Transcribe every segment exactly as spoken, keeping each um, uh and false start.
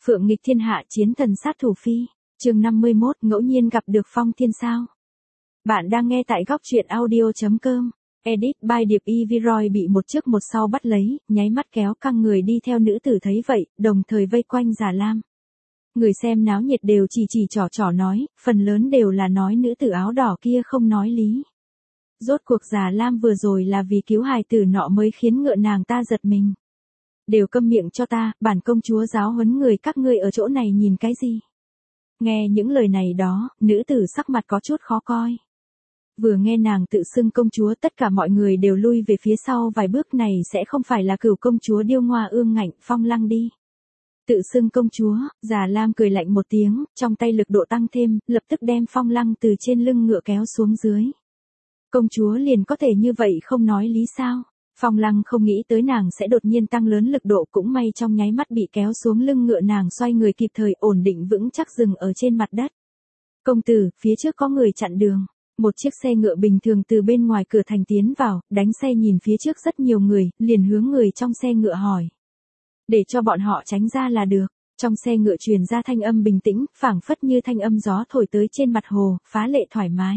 Phượng nghịch thiên hạ chiến thần sát thủ phi, chương năm mươi mốt ngẫu nhiên gặp được Phong Thiên sao. Bạn đang nghe tại góc truyện audio.com. Edit by Điệp Y Viroy bị một trước một sau bắt lấy, nháy mắt kéo căng người đi theo nữ tử thấy vậy, đồng thời vây quanh Già Lam. Người xem náo nhiệt đều chỉ chỉ trỏ trỏ nói, phần lớn đều là nói nữ tử áo đỏ kia không nói lý. Rốt cuộc Già Lam vừa rồi là vì cứu hài tử nọ mới khiến ngựa nàng ta giật mình. Đều câm miệng cho ta, bản công chúa giáo huấn người các ngươi ở chỗ này nhìn cái gì. Nghe những lời này đó, nữ tử sắc mặt có chút khó coi. Vừa nghe nàng tự xưng công chúa, tất cả mọi người đều lui về phía sau vài bước, này sẽ không phải là cửu công chúa điêu ngoa ương ngạnh Phong Lăng đi. Tự xưng công chúa, Già Lam cười lạnh một tiếng, trong tay lực độ tăng thêm, lập tức đem Phong Lăng từ trên lưng ngựa kéo xuống dưới. Công chúa liền có thể như vậy không nói lý sao? Phong Lăng không nghĩ tới nàng sẽ đột nhiên tăng lớn lực độ, cũng may trong nháy mắt bị kéo xuống lưng ngựa, nàng xoay người kịp thời ổn định vững chắc dừng ở trên mặt đất. Công tử, phía trước có người chặn đường. Một chiếc xe ngựa bình thường từ bên ngoài cửa thành tiến vào, đánh xe nhìn phía trước rất nhiều người, liền hướng người trong xe ngựa hỏi. Để cho bọn họ tránh ra là được. Trong xe ngựa truyền ra thanh âm bình tĩnh, phảng phất như thanh âm gió thổi tới trên mặt hồ, phá lệ thoải mái.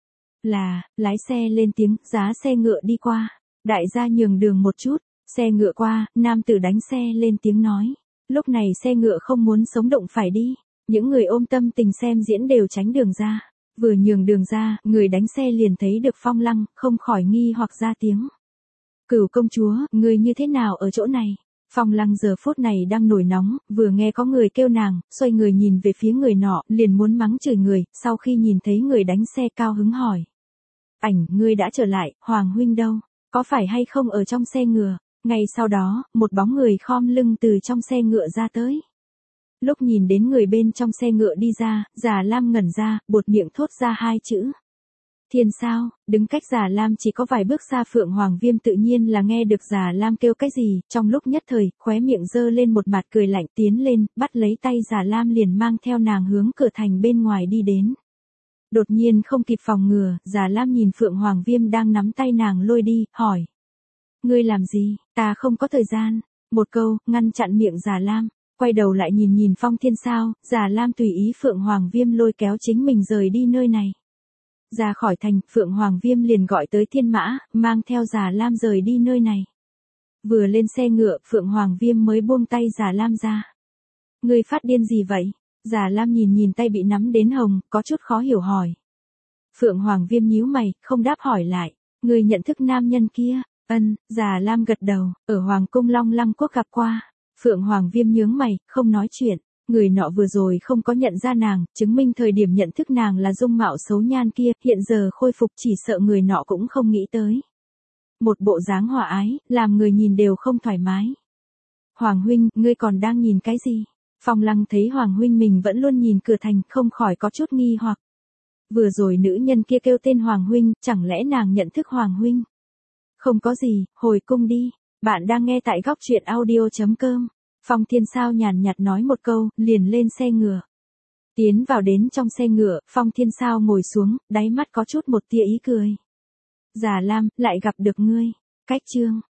Là, lái xe lên tiếng, giá xe ngựa đi qua. Đại gia nhường đường một chút, xe ngựa qua, nam tử đánh xe lên tiếng nói. Lúc này xe ngựa không muốn sống động phải đi, những người ôm tâm tình xem diễn đều tránh đường ra. Vừa nhường đường ra, người đánh xe liền thấy được Phong Lăng, không khỏi nghi hoặc ra tiếng. Cửu công chúa, người như thế nào ở chỗ này? Phong Lăng giờ phút này đang nổi nóng, vừa nghe có người kêu nàng, xoay người nhìn về phía người nọ, liền muốn mắng chửi người, sau khi nhìn thấy người đánh xe cao hứng hỏi. Ảnh, ngươi đã trở lại, Hoàng huynh đâu? Có phải hay không ở trong xe ngựa? Ngay sau đó, một bóng người khom lưng từ trong xe ngựa ra tới. Lúc nhìn đến người bên trong xe ngựa đi ra, Già Lam ngẩn ra, buột miệng thốt ra hai chữ. Thiên sao? Đứng cách Già Lam chỉ có vài bước xa Phượng Hoàng Viêm tự nhiên là nghe được Già Lam kêu cái gì, trong lúc nhất thời, khóe miệng giơ lên một mặt cười lạnh, tiến lên, bắt lấy tay Già Lam liền mang theo nàng hướng cửa thành bên ngoài đi đến. Đột nhiên không kịp phòng ngừa, Già Lam nhìn Phượng Hoàng Viêm đang nắm tay nàng lôi đi, hỏi. Ngươi làm gì, ta không có thời gian. Một câu, ngăn chặn miệng Già Lam. Quay đầu lại nhìn nhìn Phong Thiên sao, Già Lam tùy ý Phượng Hoàng Viêm lôi kéo chính mình rời đi nơi này. Ra khỏi thành, Phượng Hoàng Viêm liền gọi tới thiên mã, mang theo Già Lam rời đi nơi này. Vừa lên xe ngựa, Phượng Hoàng Viêm mới buông tay Già Lam ra. Ngươi phát điên gì vậy? Già Lam nhìn nhìn tay bị nắm đến hồng, có chút khó hiểu hỏi. Phượng Hoàng Viêm nhíu mày, không đáp hỏi lại. Ngươi nhận thức nam nhân kia? Ân, Già Lam gật đầu, ở Hoàng cung Long Lăng quốc gặp qua. Phượng Hoàng Viêm nhướng mày, không nói chuyện. Người nọ vừa rồi không có nhận ra nàng, chứng minh thời điểm nhận thức nàng là dung mạo xấu nhan kia, hiện giờ khôi phục chỉ sợ người nọ cũng không nghĩ tới. Một bộ dáng hòa ái, làm người nhìn đều không thoải mái. Hoàng huynh, ngươi còn đang nhìn cái gì? Phong Lăng thấy Hoàng huynh mình vẫn luôn nhìn cửa thành, không khỏi có chút nghi hoặc. Vừa rồi nữ nhân kia kêu tên Hoàng huynh, chẳng lẽ nàng nhận thức Hoàng huynh? Không có gì, hồi cung đi. Bạn đang nghe tại góc truyện audio.com. Phong Thiên sao nhàn nhạt nói một câu, liền lên xe ngựa. Tiến vào đến trong xe ngựa, Phong Thiên sao ngồi xuống, đáy mắt có chút một tia ý cười. Già Lam, lại gặp được ngươi. Cách chương.